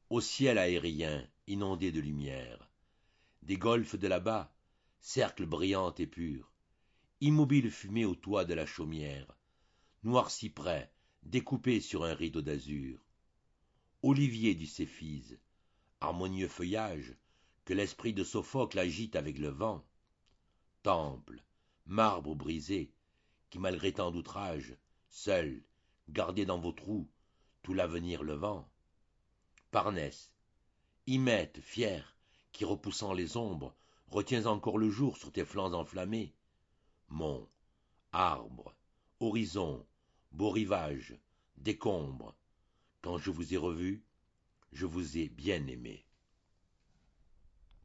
Au ciel aérien, inondé de lumière, des golfes de là-bas, cercle brillant et pur, immobile fumée au toit de la chaumière, noirs cyprès découpés sur un rideau d'azur, olivier du Céphise, harmonieux feuillage que l'esprit de Sophocle agite avec le vent, temple, marbre brisé, qui malgré tant d'outrages, seul, gardez dans vos trous tout l'avenir levant, Parnesse, Hymette fier, qui repoussant les ombres, retiens encore le jour sur tes flancs enflammés, monts, arbres, horizons, beaux rivages, décombres, quand je vous ai revus, je vous ai bien aimé.